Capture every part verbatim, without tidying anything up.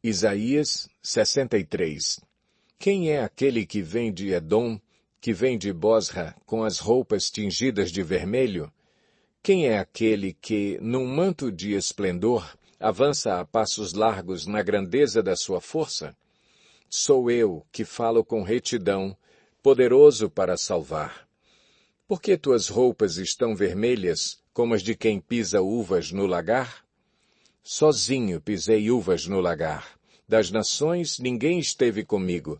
Isaías sessenta e três. Quem é aquele que vem de Edom, que vem de Bosra, com as roupas tingidas de vermelho? Quem é aquele que, num manto de esplendor, avança a passos largos na grandeza da sua força? Sou eu que falo com retidão, poderoso para salvar. Por que tuas roupas estão vermelhas, como as de quem pisa uvas no lagar? Sozinho pisei uvas no lagar. Das nações ninguém esteve comigo.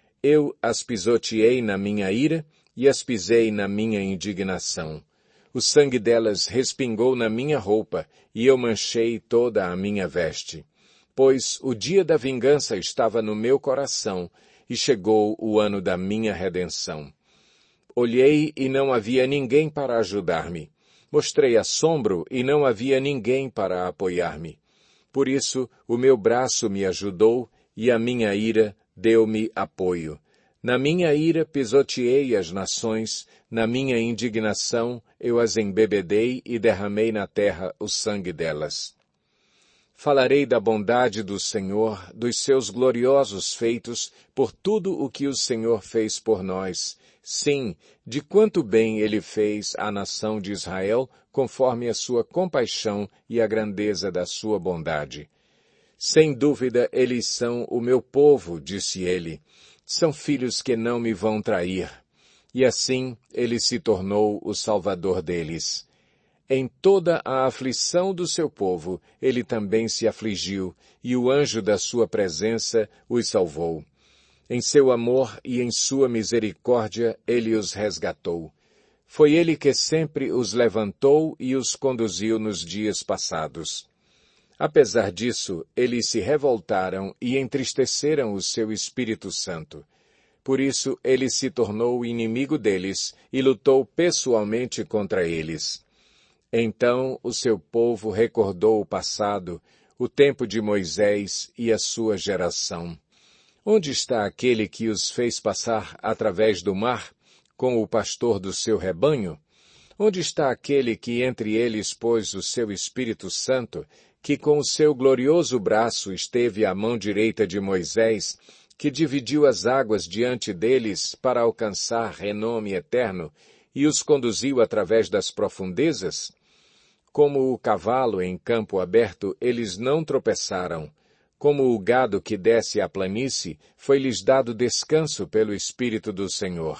Eu as pisoteei na minha ira e as pisei na minha indignação. O sangue delas respingou na minha roupa e eu manchei toda a minha veste. Pois o dia da vingança estava no meu coração e chegou o ano da minha redenção. Olhei e não havia ninguém para ajudar-me. Mostrei assombro e não havia ninguém para apoiar-me. Por isso, o meu braço me ajudou e a minha ira deu-me apoio. Na minha ira pisoteei as nações, na minha indignação eu as embebedei e derramei na terra o sangue delas. Falarei da bondade do Senhor, dos seus gloriosos feitos, por tudo o que o Senhor fez por nós. Sim, de quanto bem ele fez à nação de Israel, conforme a sua compaixão e a grandeza da sua bondade. Sem dúvida, eles são o meu povo, disse ele. São filhos que não me vão trair. E assim ele se tornou o Salvador deles. Em toda a aflição do seu povo, ele também se afligiu, e o anjo da sua presença os salvou. Em seu amor e em sua misericórdia, ele os resgatou. Foi ele que sempre os levantou e os conduziu nos dias passados. Apesar disso, eles se revoltaram e entristeceram o seu Espírito Santo. Por isso, ele se tornou inimigo deles e lutou pessoalmente contra eles. Então o seu povo recordou o passado, o tempo de Moisés e a sua geração. Onde está aquele que os fez passar através do mar, com o pastor do seu rebanho? Onde está aquele que entre eles pôs o seu Espírito Santo, que com o seu glorioso braço esteve à mão direita de Moisés, que dividiu as águas diante deles para alcançar renome eterno, e os conduziu através das profundezas? Como o cavalo em campo aberto, eles não tropeçaram. Como o gado que desce à planície, foi-lhes dado descanso pelo Espírito do Senhor.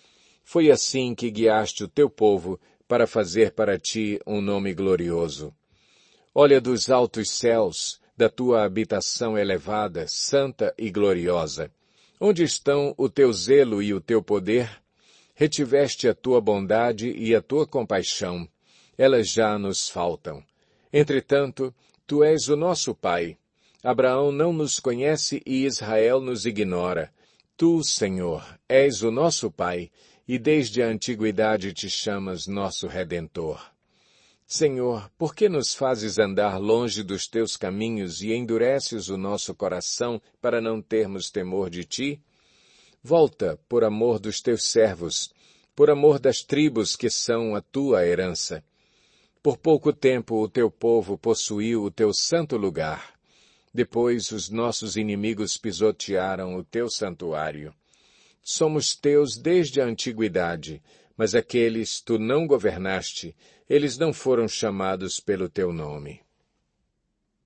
Foi assim que guiaste o teu povo para fazer para ti um nome glorioso. Olha dos altos céus, da tua habitação elevada, santa e gloriosa. Onde estão o teu zelo e o teu poder? Retiveste a tua bondade e a tua compaixão. Elas já nos faltam. Entretanto, tu és o nosso Pai. Abraão não nos conhece e Israel nos ignora. Tu, Senhor, és o nosso Pai, e desde a antiguidade te chamas nosso Redentor. Senhor, por que nos fazes andar longe dos teus caminhos e endureces o nosso coração para não termos temor de ti? Volta, por amor dos teus servos, por amor das tribos que são a tua herança. Por pouco tempo o teu povo possuiu o teu santo lugar. Depois os nossos inimigos pisotearam o teu santuário. Somos teus desde a antiguidade, mas aqueles tu não governaste, eles não foram chamados pelo teu nome.